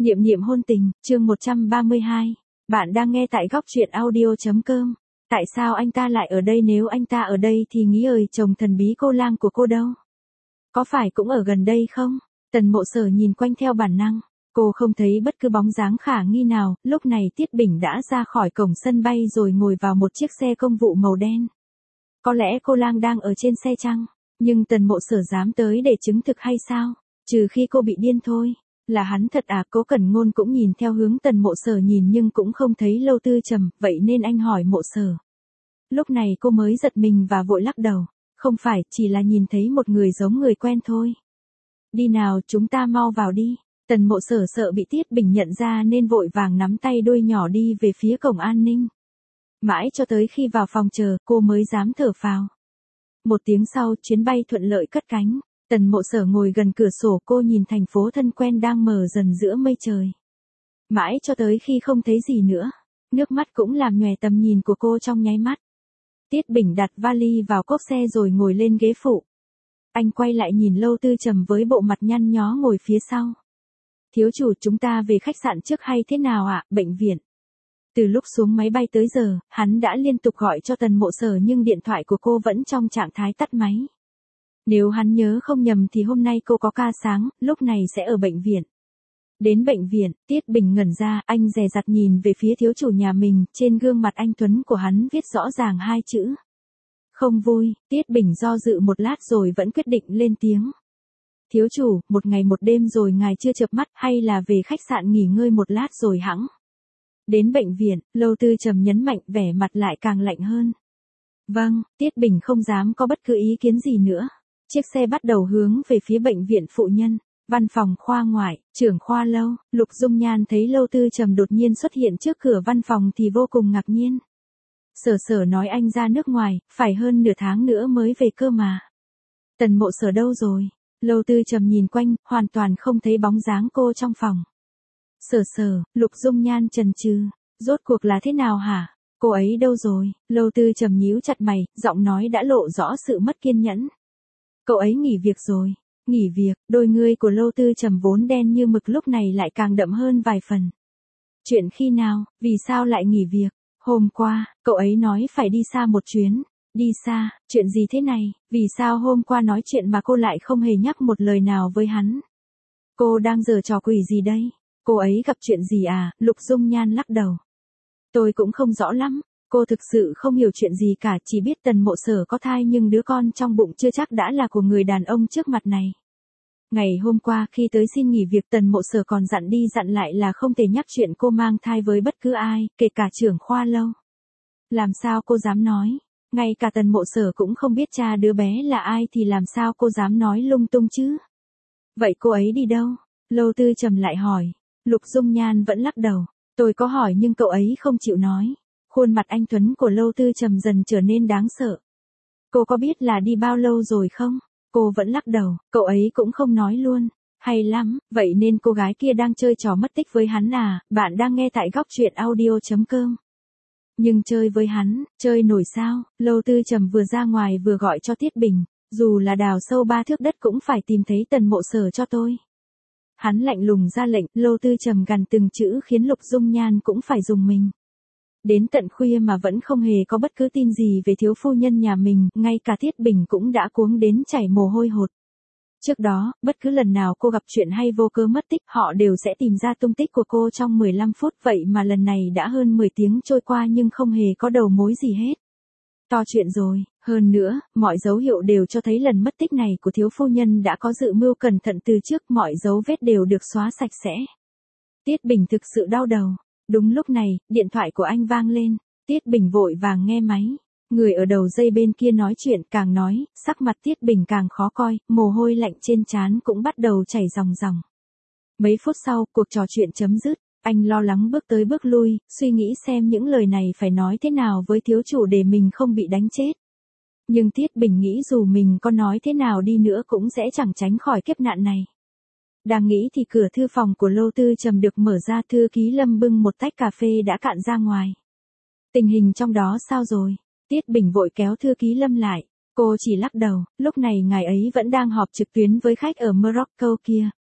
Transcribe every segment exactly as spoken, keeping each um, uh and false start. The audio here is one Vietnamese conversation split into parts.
Niệm niệm hôn tình, chương một trăm ba mươi hai. Bạn đang nghe tại góc truyện audio.com. Tại sao anh ta lại ở đây, nếu anh ta ở đây thì nghĩ ơi chồng thần bí cô lang của cô đâu? Có phải cũng ở gần đây không? Tần Mộ Sở nhìn quanh theo bản năng. Cô không thấy bất cứ bóng dáng khả nghi nào, lúc này Tiết Bình đã ra khỏi cổng sân bay rồi ngồi vào một chiếc xe công vụ màu đen. Có lẽ cô lang đang ở trên xe chăng? Nhưng Tần Mộ Sở dám tới để chứng thực hay sao? Trừ khi cô bị điên thôi. Là hắn thật à? Cố Cẩn Ngôn cũng nhìn theo hướng Tần Mộ Sở nhìn nhưng cũng không thấy Lâu Tư Trầm, vậy nên anh hỏi Mộ Sở. Lúc này cô mới giật mình và vội lắc đầu. Không phải, chỉ là nhìn thấy một người giống người quen thôi. Đi nào, chúng ta mau vào đi. Tần Mộ Sở sợ bị Tiết Bình nhận ra nên vội vàng nắm tay đôi nhỏ đi về phía cổng an ninh. Mãi cho tới khi vào phòng chờ, cô mới dám thở phào. Một tiếng sau, chuyến bay thuận lợi cất cánh. Tần Mộ Sở ngồi gần cửa sổ, cô nhìn thành phố thân quen đang mờ dần giữa mây trời. Mãi cho tới khi không thấy gì nữa, nước mắt cũng làm nhòe tầm nhìn của cô trong nháy mắt. Tiết Bình đặt vali vào cốp xe rồi ngồi lên ghế phụ. Anh quay lại nhìn Lâu Tư Trầm với bộ mặt nhăn nhó ngồi phía sau. Thiếu chủ, chúng ta về khách sạn trước hay thế nào ạ? Bệnh viện. Từ lúc xuống máy bay tới giờ, hắn đã liên tục gọi cho Tần Mộ Sở nhưng điện thoại của cô vẫn trong trạng thái tắt máy. Nếu hắn nhớ không nhầm thì hôm nay cô có ca sáng, lúc này sẽ ở bệnh viện. Đến bệnh viện, Tiết Bình ngẩn ra, anh dè dặt nhìn về phía thiếu chủ nhà mình, trên gương mặt anh tuấn của hắn viết rõ ràng hai chữ. Không vui. Tiết Bình do dự một lát rồi vẫn quyết định lên tiếng. Thiếu chủ, một ngày một đêm rồi ngài chưa chợp mắt, hay là về khách sạn nghỉ ngơi một lát rồi hẵng. Đến bệnh viện, Lâu Tư Trầm nhấn mạnh, vẻ mặt lại càng lạnh hơn. Vâng. Tiết Bình không dám có bất cứ ý kiến gì nữa. Chiếc xe bắt đầu hướng về phía bệnh viện phụ nhân, văn phòng khoa ngoại, trưởng khoa Lâu. Lục Dung Nhan thấy Lâu Tư Trầm đột nhiên xuất hiện trước cửa văn phòng thì vô cùng ngạc nhiên. Sở Sở nói anh ra nước ngoài, phải hơn nửa tháng nữa mới về cơ mà. Tần Mộ Sở đâu rồi? Lâu Tư Trầm nhìn quanh, hoàn toàn không thấy bóng dáng cô trong phòng. Sở Sở, Lục Dung Nhan chần chừ, rốt cuộc là thế nào hả? Cô ấy đâu rồi? Lâu Tư Trầm nhíu chặt mày, giọng nói đã lộ rõ sự mất kiên nhẫn. Cậu ấy nghỉ việc rồi. Nghỉ việc? Đôi ngươi của Lâu Tư Trầm vốn đen như mực lúc này lại càng đậm hơn vài phần. Chuyện khi nào? Vì sao lại nghỉ việc? Hôm qua, cậu ấy nói phải đi xa một chuyến. Đi xa? Chuyện gì thế này? Vì sao hôm qua nói chuyện mà cô lại không hề nhắc một lời nào với hắn? Cô đang giở trò quỷ gì đây? Cô ấy gặp chuyện gì à? Lục Dung Nhan lắc đầu. Tôi cũng không rõ lắm. Cô thực sự không hiểu chuyện gì cả, chỉ biết Tần Mộ Sở có thai nhưng đứa con trong bụng chưa chắc đã là của người đàn ông trước mặt này. Ngày hôm qua khi tới xin nghỉ việc, Tần Mộ Sở còn dặn đi dặn lại là không thể nhắc chuyện cô mang thai với bất cứ ai, kể cả trưởng khoa Lâu. Làm sao cô dám nói? Ngay cả Tần Mộ Sở cũng không biết cha đứa bé là ai thì làm sao cô dám nói lung tung chứ? Vậy cô ấy đi đâu? Lâu Tư Trầm lại hỏi. Lục Dung Nhan vẫn lắc đầu. Tôi có hỏi nhưng cậu ấy không chịu nói. Khuôn mặt anh tuấn của Lâu Tư Trầm dần trở nên đáng sợ. Cô có biết là đi bao lâu rồi không? Cô vẫn lắc đầu, cậu ấy cũng không nói luôn. Hay lắm, vậy nên cô gái kia đang chơi trò mất tích với hắn à? Bạn đang nghe tại góc truyện audio.com. Nhưng chơi với hắn, chơi nổi sao? Lâu Tư Trầm vừa ra ngoài vừa gọi cho Tiết Bình, dù là đào sâu ba thước đất cũng phải tìm thấy Tần Mộ Sở cho tôi. Hắn lạnh lùng ra lệnh, Lâu Tư Trầm gằn từng chữ khiến Lục Dung Nhan cũng phải dùng mình. Đến tận khuya mà vẫn không hề có bất cứ tin gì về thiếu phu nhân nhà mình, ngay cả Tiết Bình cũng đã cuống đến chảy mồ hôi hột. Trước đó, bất cứ lần nào cô gặp chuyện hay vô cớ mất tích, họ đều sẽ tìm ra tung tích của cô trong mười lăm phút, vậy mà lần này đã hơn mười tiếng trôi qua nhưng không hề có đầu mối gì hết. To chuyện rồi, hơn nữa, mọi dấu hiệu đều cho thấy lần mất tích này của thiếu phu nhân đã có dự mưu cẩn thận từ trước, mọi dấu vết đều được xóa sạch sẽ. Tiết Bình thực sự đau đầu. Đúng lúc này, điện thoại của anh vang lên, Tiết Bình vội vàng nghe máy. Người ở đầu dây bên kia nói chuyện, càng nói, sắc mặt Tiết Bình càng khó coi, mồ hôi lạnh trên trán cũng bắt đầu chảy ròng ròng. Mấy phút sau, cuộc trò chuyện chấm dứt, anh lo lắng bước tới bước lui, suy nghĩ xem những lời này phải nói thế nào với thiếu chủ để mình không bị đánh chết. Nhưng Tiết Bình nghĩ dù mình có nói thế nào đi nữa cũng sẽ chẳng tránh khỏi kiếp nạn này. Đang nghĩ thì cửa thư phòng của Lâu Tư Trầm được mở ra, thư ký Lâm bưng một tách cà phê đã cạn ra ngoài. Tình hình trong đó sao rồi? Tiết Bình vội kéo thư ký Lâm lại. Cô chỉ lắc đầu, lúc này ngài ấy vẫn đang họp trực tuyến với khách ở Morocco kia.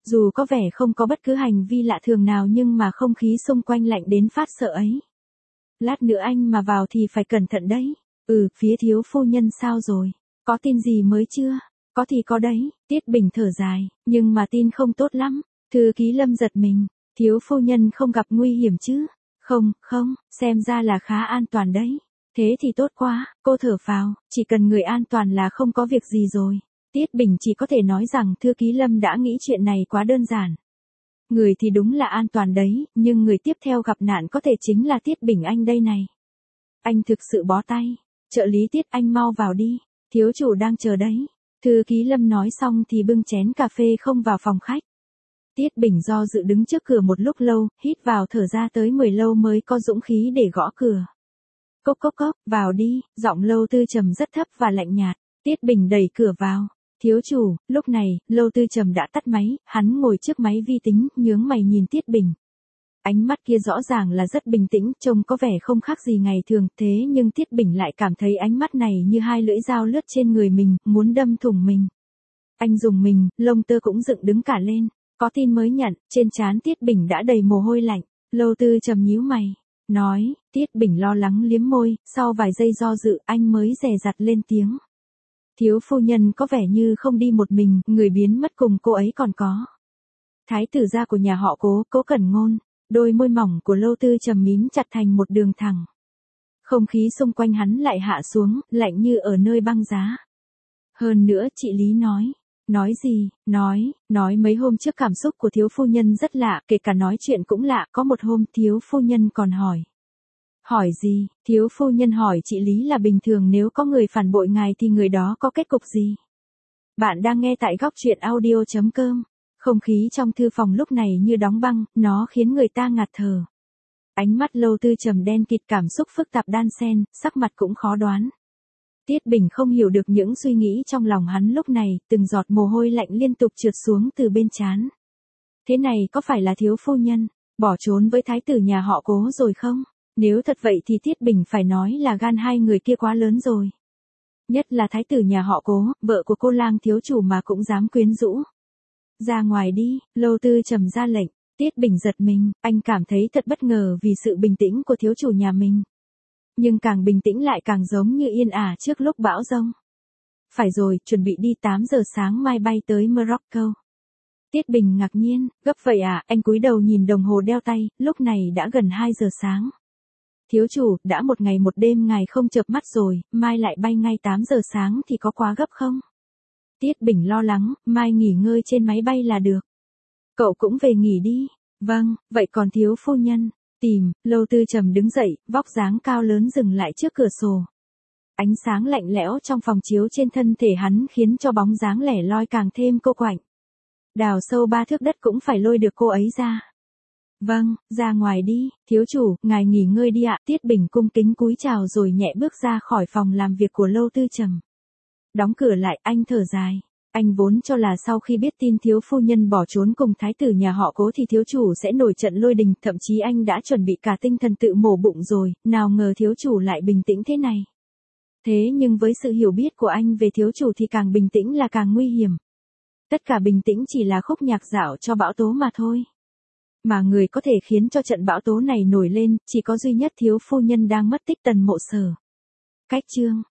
Dù có vẻ không có bất cứ hành vi lạ thường nào nhưng mà không khí xung quanh lạnh đến phát sợ ấy. Lát nữa anh mà vào thì phải cẩn thận đấy. Ừ, phía thiếu phu nhân sao rồi? Có tin gì mới chưa? Có thì có đấy, Tiết Bình thở dài, nhưng mà tin không tốt lắm. Thư ký Lâm giật mình, thiếu phu nhân không gặp nguy hiểm chứ? Không, không, xem ra là khá an toàn đấy. Thế thì tốt quá, cô thở phào, chỉ cần người an toàn là không có việc gì rồi. Tiết Bình chỉ có thể nói rằng thư ký Lâm đã nghĩ chuyện này quá đơn giản. Người thì đúng là an toàn đấy, nhưng người tiếp theo gặp nạn có thể chính là Tiết Bình anh đây này. Anh thực sự bó tay. Trợ lý Tiết, anh mau vào đi, thiếu chủ đang chờ đấy. Thư ký Lâm nói xong thì bưng chén cà phê không vào phòng khách. Tiết Bình do dự đứng trước cửa một lúc lâu, hít vào thở ra tới mười lâu mới có dũng khí để gõ cửa. Cốc cốc cốc, vào đi, giọng Lâu Tư Trầm rất thấp và lạnh nhạt. Tiết Bình đẩy cửa vào. Thiếu chủ, lúc này, Lâu Tư Trầm đã tắt máy, hắn ngồi trước máy vi tính, nhướng mày nhìn Tiết Bình. Ánh mắt kia rõ ràng là rất bình tĩnh, trông có vẻ không khác gì ngày thường, thế nhưng Tiết Bình lại cảm thấy ánh mắt này như hai lưỡi dao lướt trên người mình, muốn đâm thủng mình. Anh dùng mình, lông tơ cũng dựng đứng cả lên. Có tin mới nhận, trên trán Tiết Bình đã đầy mồ hôi lạnh. Lâu Tư Trầm nhíu mày, nói, Tiết Bình lo lắng liếm môi, sau vài giây do dự anh mới dè dặt lên tiếng. Thiếu phu nhân có vẻ như không đi một mình, người biến mất cùng cô ấy còn có. Thái tử gia của nhà họ Cố, Cố Cẩn Ngôn. Đôi môi mỏng của Lâu Tư Trầm mím chặt thành một đường thẳng. Không khí xung quanh hắn lại hạ xuống, lạnh như ở nơi băng giá. Hơn nữa chị Lý nói. Nói gì? Nói, nói mấy hôm trước cảm xúc của thiếu phu nhân rất lạ, kể cả nói chuyện cũng lạ, có một hôm thiếu phu nhân còn hỏi. Hỏi gì? Thiếu phu nhân hỏi chị Lý là bình thường nếu có người phản bội ngài thì người đó có kết cục gì? Bạn đang nghe tại góc truyện audio chấm com. Không khí trong thư phòng lúc này như đóng băng, nó khiến người ta ngạt thở. Ánh mắt Lâu Tư Trầm đen kịt, cảm xúc phức tạp đan xen, sắc mặt cũng khó đoán. Tiết Bình không hiểu được những suy nghĩ trong lòng hắn lúc này, từng giọt mồ hôi lạnh liên tục trượt xuống từ bên trán. Thế này có phải là thiếu phu nhân bỏ trốn với thái tử nhà họ Cố rồi không? Nếu thật vậy thì Tiết Bình phải nói là gan hai người kia quá lớn rồi. Nhất là thái tử nhà họ Cố, vợ của cô lang thiếu chủ mà cũng dám quyến rũ. Ra ngoài đi, Lâu Tư Trầm ra lệnh. Tiết Bình giật mình, anh cảm thấy thật bất ngờ vì sự bình tĩnh của thiếu chủ nhà mình. Nhưng càng bình tĩnh lại càng giống như yên ả trước lúc bão giông. Phải rồi, chuẩn bị đi, tám giờ sáng mai bay tới Morocco. Tiết Bình ngạc nhiên, gấp vậy à? Anh cúi đầu nhìn đồng hồ đeo tay, lúc này đã gần hai giờ sáng. Thiếu chủ, đã một ngày một đêm ngài không chợp mắt rồi, mai lại bay ngay tám giờ sáng thì có quá gấp không? Tiết Bình lo lắng, mai nghỉ ngơi trên máy bay là được. Cậu cũng về nghỉ đi. Vâng, vậy còn thiếu phu nhân? Tìm, Lâu Tư Trầm đứng dậy, vóc dáng cao lớn dừng lại trước cửa sổ. Ánh sáng lạnh lẽo trong phòng chiếu trên thân thể hắn khiến cho bóng dáng lẻ loi càng thêm cô quạnh. Đào sâu ba thước đất cũng phải lôi được cô ấy ra. Vâng, ra ngoài đi, thiếu chủ, ngài nghỉ ngơi đi ạ. Tiết Bình cung kính cúi chào rồi nhẹ bước ra khỏi phòng làm việc của Lâu Tư Trầm. Đóng cửa lại, anh thở dài. Anh vốn cho là sau khi biết tin thiếu phu nhân bỏ trốn cùng thái tử nhà họ Cố thì thiếu chủ sẽ nổi trận lôi đình, thậm chí anh đã chuẩn bị cả tinh thần tự mổ bụng rồi, nào ngờ thiếu chủ lại bình tĩnh thế này. Thế nhưng với sự hiểu biết của anh về thiếu chủ thì càng bình tĩnh là càng nguy hiểm. Tất cả bình tĩnh chỉ là khúc nhạc dạo cho bão tố mà thôi. Mà người có thể khiến cho trận bão tố này nổi lên, chỉ có duy nhất thiếu phu nhân đang mất tích Tần Mộ Sở. Cách chương